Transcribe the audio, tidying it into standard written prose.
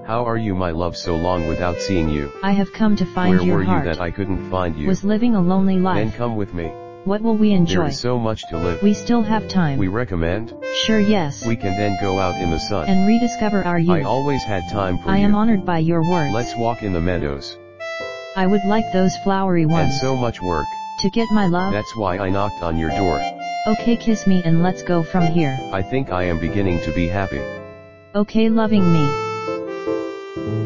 How are you, my love, so long without seeing you? I have come to find Where your were heart. you that I couldn't find you? Was living a lonely life. Then come with me. What will we enjoy? There is so much to live. We still have time. We recommend? Sure, yes. We can then go out in the sun. And rediscover our youth. I always had time for I you. am honored by your words. Let's walk in the meadows. I would like those flowery ones. And so much work. To get my love? That's why I knocked on your door. Okay, kiss me and let's go from here. I think I am beginning to be happy. Okay, loving me.